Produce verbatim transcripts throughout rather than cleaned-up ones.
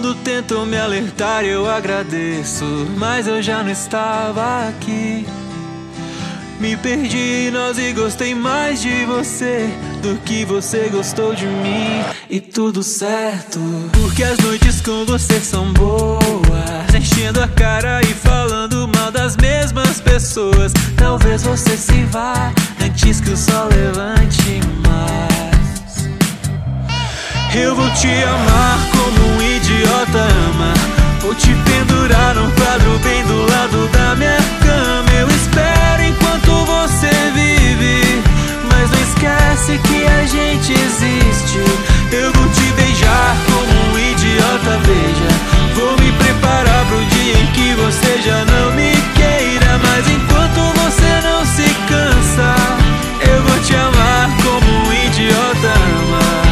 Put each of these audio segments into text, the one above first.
Quando tentam me alertar eu agradeço, mas eu já não estava aqui. Me perdi em nós e gostei mais de você do que você gostou de mim. E tudo certo, porque as noites com você são boas, enchendo a cara e falando mal das mesmas pessoas. Talvez você se vá antes que o sol levante mais. Eu vou te amar como um idiota ama. Vou te pendurar num quadro bem do lado da minha cama. Eu espero enquanto você vive, mas não esquece que a gente existe. Eu vou te beijar como um idiota, veja. Vou me preparar pro dia em que você já não me queira. Mas enquanto você não se cansa, eu vou te amar como um idiota ama.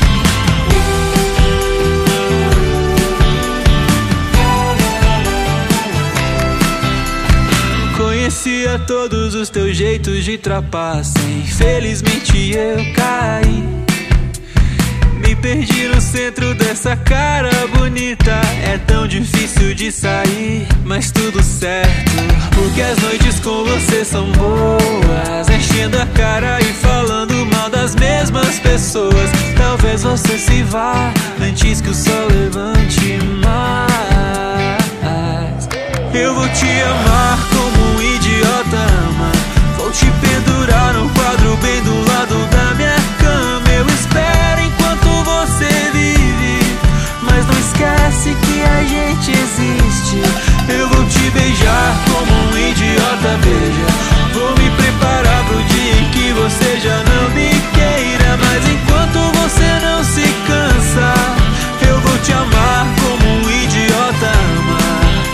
Conhecia todos os teus jeitos de trapaça, infelizmente eu caí. Me perdi no centro dessa cara bonita. É tão difícil de sair, mas tudo certo, porque as noites com você são boas, enchendo a cara e falando mal das mesmas pessoas. Talvez você se vá antes que o sol levante mais. Eu vou te amar como um idiota ama. Vou te pendurar num quadro bem do lado da minha cama. Eu espero enquanto você vive, mas não esquece que a gente existe. Eu vou te beijar como um idiota, veja. Vou me preparar pro dia em que você já não me queira. Mas enquanto você não se cansa, eu vou te amar como um idiota ama.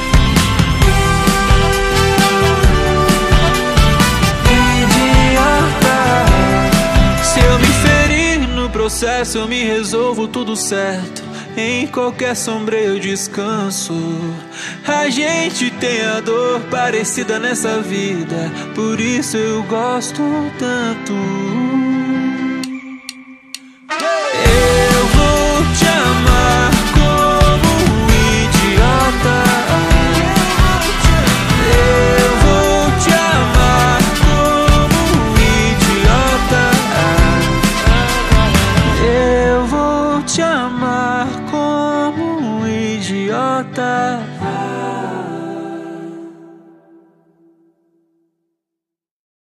Processo eu me resolvo tudo certo. Em qualquer sombra eu descanso. A gente tem a dor parecida nessa vida, por isso eu gosto tanto.